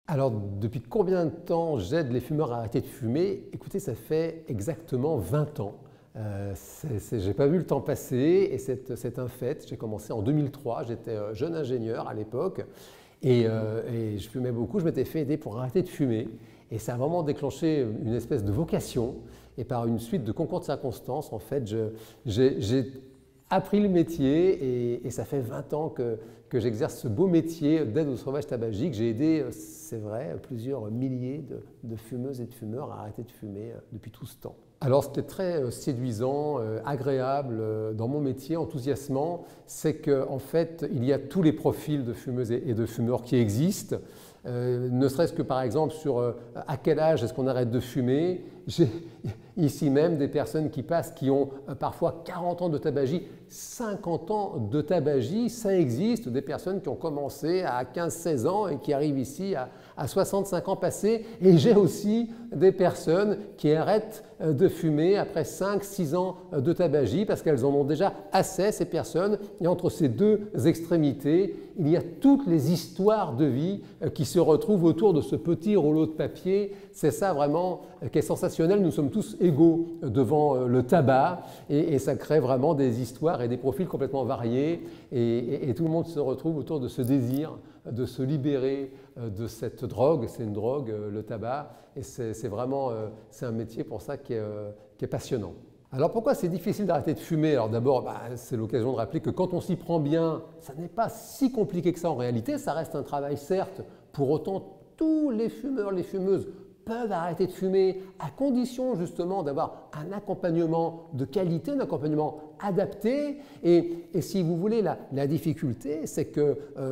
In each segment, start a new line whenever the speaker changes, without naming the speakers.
Alors, depuis combien de temps j'aide les fumeurs à arrêter de fumer? Écoutez, ça fait exactement 20 ans. J'ai pas vu le temps passer et c'est un fait. J'ai commencé en 2003, j'étais jeune ingénieur à l'époque et je fumais beaucoup. Je m'étais fait aider pour arrêter de fumer et ça a vraiment déclenché une espèce de vocation. Et par une suite de concours de circonstances, en fait, j'ai appris le métier et ça fait 20 ans que j'exerce ce beau métier d'aide aux sauvages tabagiques. J'ai aidé, c'est vrai, plusieurs milliers de fumeuses et de fumeurs à arrêter de fumer depuis tout ce temps. Alors c'était très séduisant, agréable dans mon métier, enthousiasmant. C'est qu'en fait, il y a tous les profils de fumeuses et de fumeurs qui existent. Ne serait-ce que par exemple sur à quel âge est-ce qu'on arrête de fumer. J'ai ici même des personnes qui passent qui ont parfois 40 ans de tabagie, 50 ans de tabagie, ça existe, des personnes qui ont commencé à 15-16 ans et qui arrivent ici à 65 ans passés. Et j'ai aussi des personnes qui arrêtent de fumer après 5-6 ans de tabagie parce qu'elles en ont déjà assez, ces personnes. Et entre ces deux extrémités, il y a toutes les histoires de vie qui se retrouvent autour de ce petit rouleau de papier. C'est ça vraiment qui est sensationnel. Nous sommes tous égaux devant le tabac et ça crée vraiment des histoires et des profils complètement variés et tout le monde se retrouve autour de ce désir de se libérer de cette drogue. C'est une drogue, le tabac, et c'est vraiment un métier pour ça qui est passionnant. Alors pourquoi c'est difficile d'arrêter de fumer? Alors d'abord, c'est l'occasion de rappeler que quand on s'y prend bien, ça n'est pas si compliqué que ça en réalité. Ça reste un travail certes, pour autant tous les fumeurs, les fumeuses peuvent arrêter de fumer à condition justement d'avoir un accompagnement de qualité, un accompagnement adapté. Et si vous voulez, la difficulté, c'est que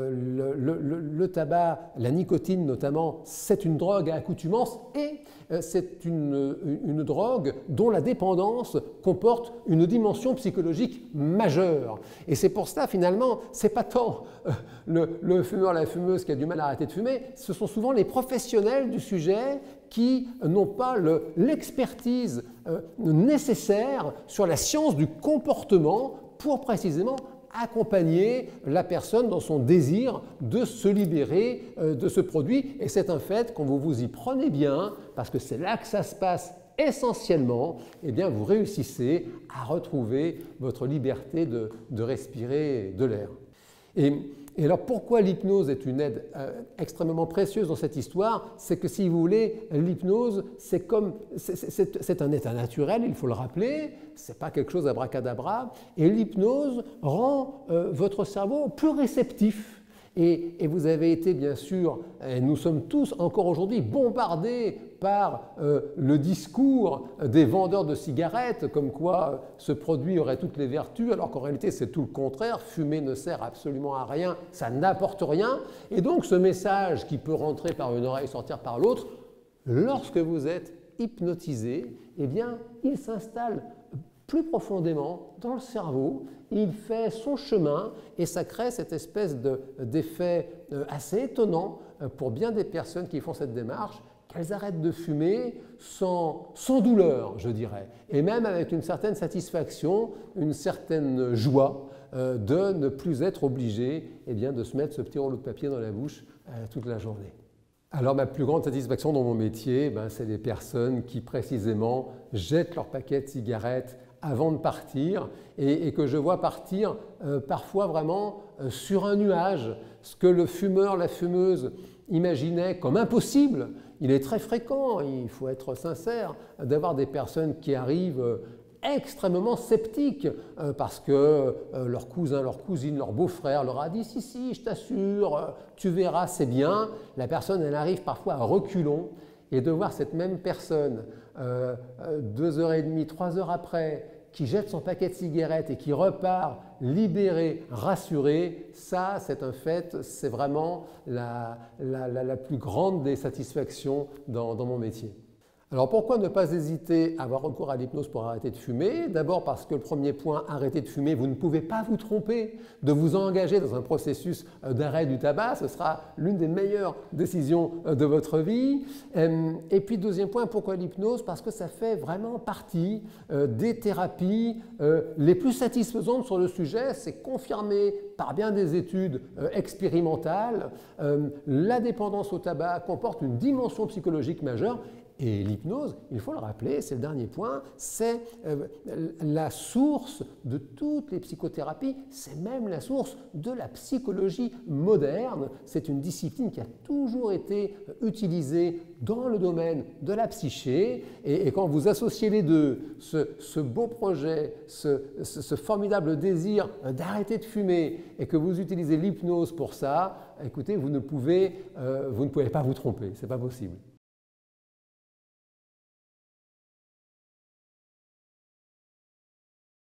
le tabac, la nicotine notamment, c'est une drogue à accoutumance et c'est une drogue dont la dépendance comporte une dimension psychologique majeure. Et c'est pour ça, finalement, ce n'est pas tant le fumeur, la fumeuse qui a du mal à arrêter de fumer, ce sont souvent les professionnels du sujet qui n'ont pas l'expertise nécessaire sur la science du comportement pour précisément accompagner la personne dans son désir de se libérer de ce produit. Et c'est un fait, quand vous vous y prenez bien, parce que c'est là que ça se passe essentiellement, eh bien vous réussissez à retrouver votre liberté de respirer de l'air. Et alors pourquoi l'hypnose est une aide extrêmement précieuse dans cette histoire? C'est que si vous voulez, l'hypnose, c'est un état naturel, il faut le rappeler, ce n'est pas quelque chose d'abracadabra, et l'hypnose rend votre cerveau plus réceptif. Et vous avez été bien sûr, et nous sommes tous encore aujourd'hui bombardés par le discours des vendeurs de cigarettes, comme quoi ce produit aurait toutes les vertus, alors qu'en réalité c'est tout le contraire, fumer ne sert absolument à rien, ça n'apporte rien. Et donc ce message qui peut rentrer par une oreille, sortir par l'autre, lorsque vous êtes hypnotisé, eh bien il s'installe plus profondément dans le cerveau, il fait son chemin et ça crée cette espèce d'effet assez étonnant pour bien des personnes qui font cette démarche, qu'elles arrêtent de fumer sans douleur, je dirais, et même avec une certaine satisfaction, une certaine joie de ne plus être obligé de se mettre ce petit rouleau de papier dans la bouche toute la journée. Alors ma plus grande satisfaction dans mon métier, c'est des personnes qui précisément jettent leur paquet de cigarettes avant de partir et que je vois partir parfois vraiment sur un nuage. Ce que le fumeur, la fumeuse imaginait comme impossible, il est très fréquent, il faut être sincère, d'avoir des personnes qui arrivent extrêmement sceptiques parce que leur cousin, leur cousine, leur beau-frère leur a dit « si, je t'assure, tu verras, c'est bien ». La personne, elle arrive parfois à reculons et de voir cette même personne 2h30, 3 heures après, qui jette son paquet de cigarettes et qui repart libéré, rassuré, ça c'est un fait, c'est vraiment la plus grande des satisfactions dans mon métier. Alors pourquoi ne pas hésiter à avoir recours à l'hypnose pour arrêter de fumer? D'abord parce que le premier point, arrêter de fumer, vous ne pouvez pas vous tromper de vous engager dans un processus d'arrêt du tabac, ce sera l'une des meilleures décisions de votre vie. Et puis deuxième point, pourquoi l'hypnose? Parce que ça fait vraiment partie des thérapies les plus satisfaisantes sur le sujet, c'est confirmé par bien des études expérimentales, la dépendance au tabac comporte une dimension psychologique majeure. Et l'hypnose, il faut le rappeler, c'est le dernier point, c'est la source de toutes les psychothérapies, c'est même la source de la psychologie moderne. C'est une discipline qui a toujours été utilisée dans le domaine de la psyché. Et quand vous associez les deux, ce beau projet, ce formidable désir d'arrêter de fumer, et que vous utilisez l'hypnose pour ça, écoutez, vous ne pouvez pas vous tromper, ce n'est pas possible.